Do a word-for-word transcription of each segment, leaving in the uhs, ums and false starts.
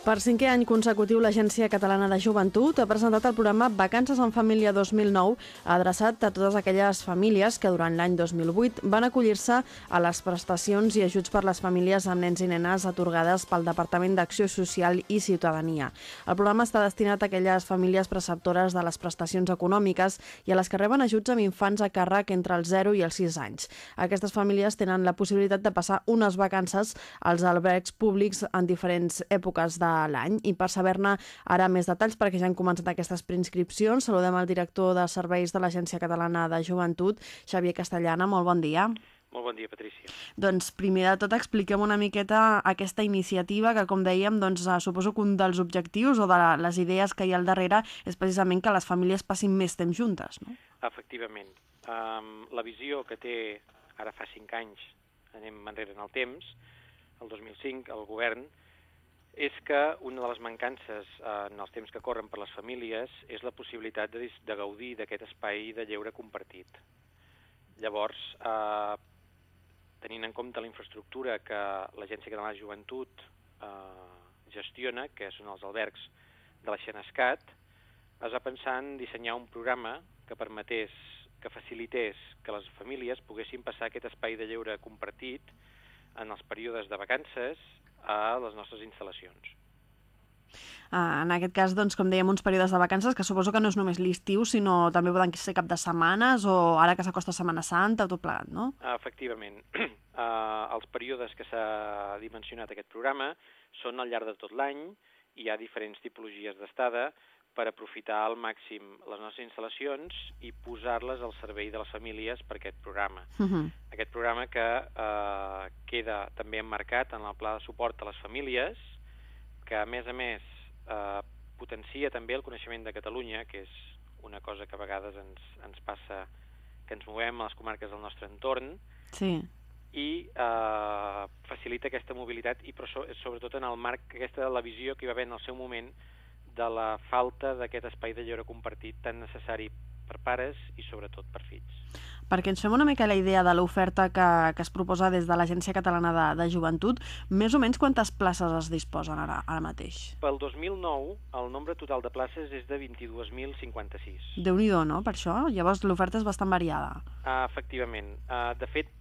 Per cinquè any consecutiu, l'Agència Catalana de Joventut ha presentat el programa Vacances en Família dos mil nou, adreçat a totes aquelles famílies que durant l'any dos mil vuit van acollir-se a les prestacions i ajuts per les famílies amb nens i nenes atorgades pel Departament d'Acció Social i Ciutadania. El programa està destinat a aquelles famílies preceptores de les prestacions econòmiques i a les que reben ajuts amb infants a càrrec entre els zero i els sis anys. Aquestes famílies tenen la possibilitat de passar unes vacances als albergs públics en diferents èpoques de l'any. I per saber-ne ara més detalls, perquè ja han començat aquestes preinscripcions, saludem el director de serveis de l'Agència Catalana de Joventut, Xavier Castellana. Molt bon dia. Molt bon dia, Patrícia. Doncs primer de tot expliquem una miqueta aquesta iniciativa que, com dèiem, doncs, suposo que un dels objectius o de les idees que hi ha al darrere és precisament que les famílies passin més temps juntes, no? Efectivament. Um, la visió que té ara fa cinc anys, anem enrere en el temps, el dos mil cinc, el govern, és que una de les mancances eh, en els temps que corren per les famílies és la possibilitat de, de gaudir d'aquest espai de lleure compartit. Llavors, eh, tenint en compte la infraestructura que l'Agència Catalana de Joventut eh, gestiona, que són els albergs de la Xenescat, es va pensar en dissenyar un programa que permetés, que facilités que les famílies poguessin passar aquest espai de lleure compartit en els períodes de vacances a les nostres instal·lacions. Ah, en aquest cas, doncs, com dèiem, uns períodes de vacances que suposo que no és només l'estiu, sinó també poden ser cap de setmanes o ara que s'acosta Setmana Santa o tot plegat, no? Efectivament. Uh, els períodes que s'ha dimensionat aquest programa són al llarg de tot l'any i hi ha diferents tipologies d'estada per aprofitar al màxim les nostres instal·lacions i posar-les al servei de les famílies per aquest programa. Uh-huh. Aquest programa que eh, queda també emmarcat en el pla de suport a les famílies, que a més a més eh, potencia també el coneixement de Catalunya, que és una cosa que a vegades ens, ens passa, que ens movem a les comarques del nostre entorn, sí. i eh, facilita aquesta mobilitat i però so, sobretot en el marc, aquesta la visió que hi va haver en el seu moment de la falta d'aquest espai de lleure compartit tan necessari per pares i sobretot per fills. Perquè ens fem una mica la idea de l'oferta que, que es proposa des de l'Agència Catalana de, de Joventut, més o menys quantes places es disposen ara, ara mateix? Pel dos mil nou, el nombre total de places és de vint-i-dos mil cinquanta-sis. Déu-n'hi-do, no?, per això? Llavors l'oferta és bastant variada. Uh, efectivament. Uh, de fet,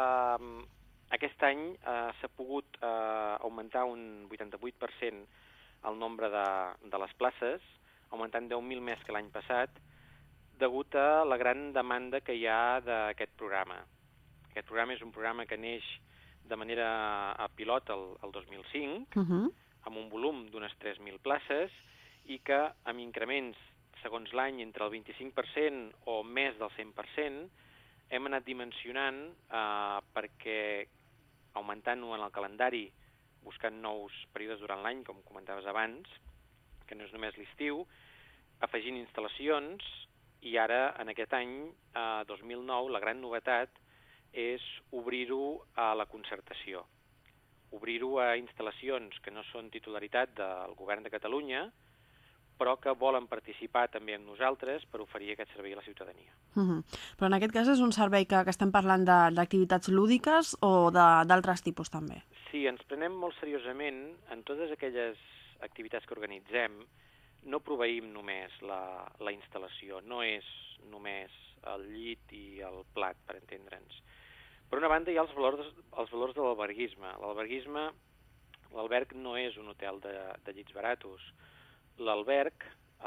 uh, aquest any uh, s'ha pogut uh, augmentar un vuitanta-vuit per cent el nombre de, de les places, augmentant deu mil més que l'any passat, degut a la gran demanda que hi ha d'aquest programa. Aquest programa és un programa que neix de manera a pilot el, el dos mil cinc, uh-huh. amb un volum d'unes tres mil places, i que amb increments segons l'any entre el vint-i-cinc per cent o més del cent per cent hem anat dimensionant eh, perquè augmentant-ho en el calendari, buscant nous períodes durant l'any, com comentaves abans, que no és només l'estiu, afegint instal·lacions, i ara, en aquest any, eh, dos mil nou, la gran novetat és obrir-ho a la concertació. Obrir-ho a instal·lacions que no són titularitat del Govern de Catalunya, però que volen participar també amb nosaltres per oferir aquest servei a la ciutadania. Uh-huh. Però en aquest cas és un servei que, que estem parlant d'activitats lúdiques o d'altres tipus també? Sí, ens prenem molt seriosament en totes aquelles activitats que organitzem. No proveïm només la, la instal·lació, no és només el llit i el plat, per entendre'ns. Per una banda hi ha els valors, els valors de l'alberguisme. L'alberguisme, l'alberg no és un hotel de, de llits baratos. L'alberg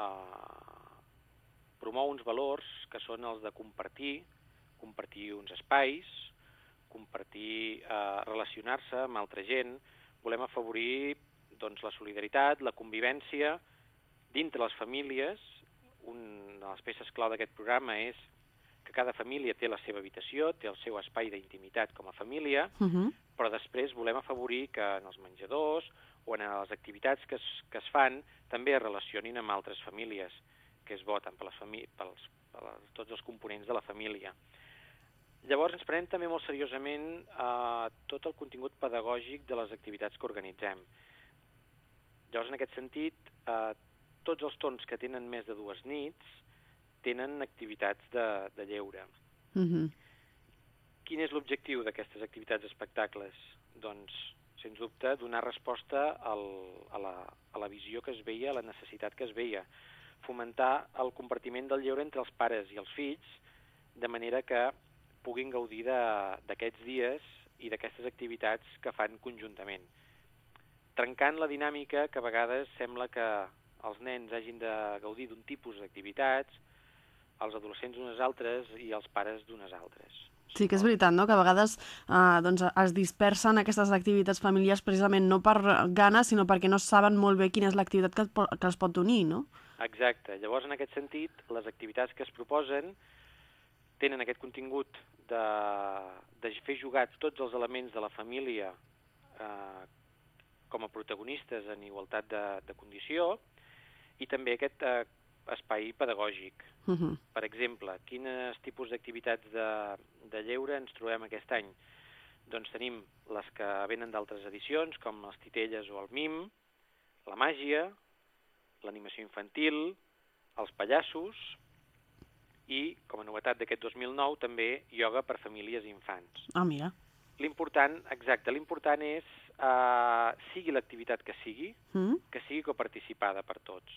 eh, promou uns valors que són els de compartir, compartir uns espais, compartir, eh, relacionar-se amb altra gent. Volem afavorir doncs, la solidaritat, la convivència dintre les famílies. Una de les peces clau d'aquest programa és que cada família té la seva habitació, té el seu espai d'intimitat com a família, uh-huh. però després volem afavorir que en els menjadors o en les activitats que es, que es fan també es relacionin amb altres famílies, que es voten per, les famí- pels, per tots els components de la família. Llavors ens prenem també molt seriosament eh, tot el contingut pedagògic de les activitats que organitzem. Llavors, en aquest sentit, eh, tots els torns que tenen més de dues nits tenen activitats de, de lleure. Uh-huh. Quin és l'objectiu d'aquestes activitats espectacles? Doncs sens dubte, donar resposta al, a, la, a la visió que es veia, a la necessitat que es veia. Fomentar el compartiment del lleure entre els pares i els fills, de manera que puguin gaudir d'aquests dies i d'aquestes activitats que fan conjuntament. Trencant la dinàmica que a vegades sembla que els nens hagin de gaudir d'un tipus d'activitats, els adolescents d'unes altres i els pares d'unes altres. Sí que és veritat, no?, que a vegades eh, doncs es dispersen aquestes activitats familiars precisament no per gana, sinó perquè no saben molt bé quina és l'activitat que, que els pot unir, no? Exacte. Llavors, en aquest sentit, les activitats que es proposen tenen aquest contingut de, de fer jugar tots els elements de la família eh, com a protagonistes en igualtat de, de condició i també aquest eh, espai pedagògic. Uh-huh. Per exemple, quins tipus d'activitats de, de lleure ens trobem aquest any? Doncs tenim les que venen d'altres edicions, com les titelles o el mim, la màgia, l'animació infantil, els pallassos i, com a novetat d'aquest dos mil nou, també ioga per famílies i infants. Ah, mira. L'important, exacte, l'important és, eh, sigui l'activitat que sigui, Mm? que sigui coparticipada per tots.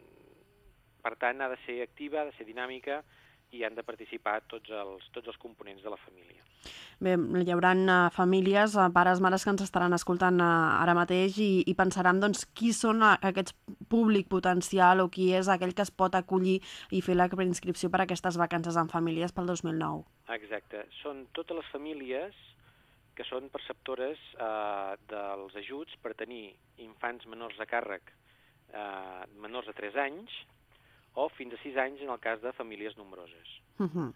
Per tant, ha de ser activa, ha de ser dinàmica i han de participar tots els, tots els components de la família. Bé, hi haurà uh, famílies, uh, pares, mares que ens estaran escoltant uh, ara mateix i, i pensaran doncs, qui són uh, aquests públic potencial o qui és aquell que es pot acollir i fer la preinscripció per a aquestes vacances en famílies pel dos mil nou. Exacte. Són totes les famílies que són perceptores eh, dels ajuts per tenir infants menors a càrrec, eh, menors de tres anys, o fins a sis anys en el cas de famílies nombroses. Uh-huh.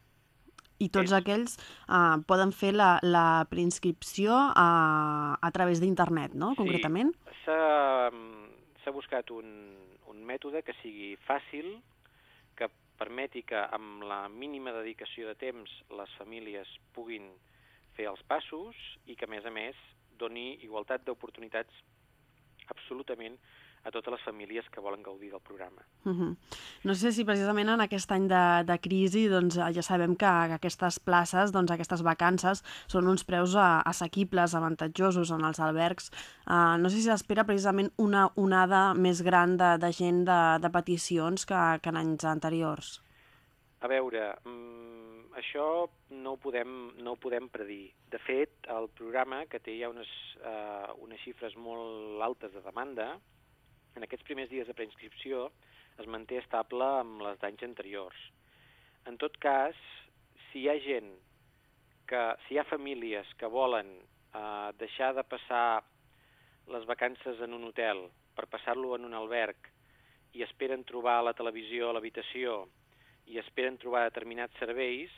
I tots És... aquells uh, poden fer la, la preinscripció a, a través d'internet, no?, concretament? Sí, s'ha, s'ha buscat un, un mètode que sigui fàcil, que permeti que amb la mínima dedicació de temps les famílies puguin fer els passos i que, a més a més, doni igualtat d'oportunitats absolutament a totes les famílies que volen gaudir del programa. Uh-huh. No sé si precisament en aquest any de, de crisi doncs, ja sabem que aquestes places, doncs, aquestes vacances, són uns preus uh, assequibles, avantatjosos en els albergs. Uh, no sé si s'espera precisament una onada més gran de, de gent de, de peticions que, que en anys anteriors. A veure, mmm, això no ho, podem, no ho podem predir. De fet, el programa, que té ja unes, uh, unes xifres molt altes de demanda, en aquests primers dies de preinscripció es manté estable amb les d'anys anteriors. En tot cas, si hi ha gent, que, si hi ha famílies que volen eh, deixar de passar les vacances en un hotel per passar-lo en un alberg i esperen trobar la televisió a l'habitació i esperen trobar determinats serveis,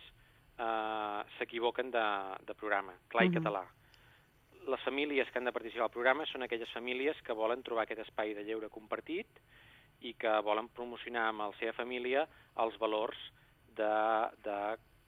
eh, s'equivoquen de, de programa, clar i català. Les famílies que han de participar al programa són aquelles famílies que volen trobar aquest espai de lleure compartit i que volen promocionar amb la seva família els valors de, de,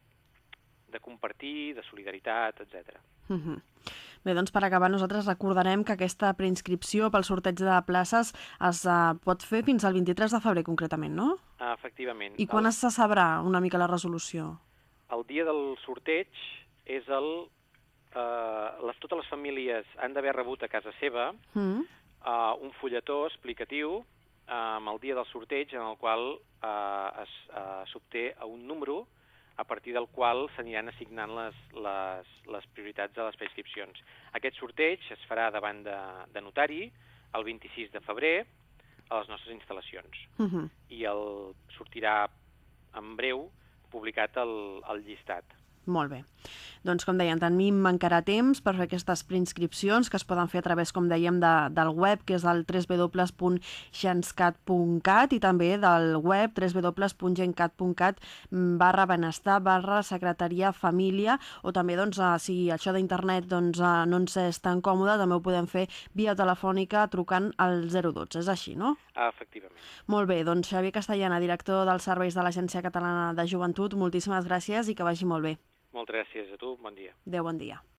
de compartir, de solidaritat, etcètera. Uh-huh. Bé, doncs per acabar nosaltres recordarem que aquesta preinscripció pel sorteig de places es uh, pot fer fins al vint-i-tres de febrer concretament, no? Ah, efectivament. I quan el... es se sabrà una mica la resolució? El dia del sorteig és el... Uh, les, totes les famílies han d'haver rebut a casa seva mm. uh, un fulletó explicatiu uh, amb el dia del sorteig en el qual uh, es, uh, s'obté un número a partir del qual s'aniran assignant les, les, les prioritats de les preinscripcions. Aquest sorteig es farà davant de, de notari el vint-i-sis de febrer a les nostres instal·lacions Mm-hmm. i el sortirà en breu publicat el, el llistat. Molt bé. Doncs, com deien, tenim encara temps per fer aquestes preinscripcions que es poden fer a través, com dèiem, de, del web, que és el w w w punt genscat punt cat i també del web w w w punt gencat punt cat barra benestar barra secretaria família o també, doncs, si això d'internet doncs, no ens és tan còmode, també ho podem fer via telefònica trucant al zero dotze. És així, no? Ah, efectivament. Molt bé. Doncs, Xavier Castellana, director dels serveis de l'Agència Catalana de Joventut, moltíssimes gràcies i que vagi molt bé. Moltes gràcies a tu, bon dia. Adéu, bon dia.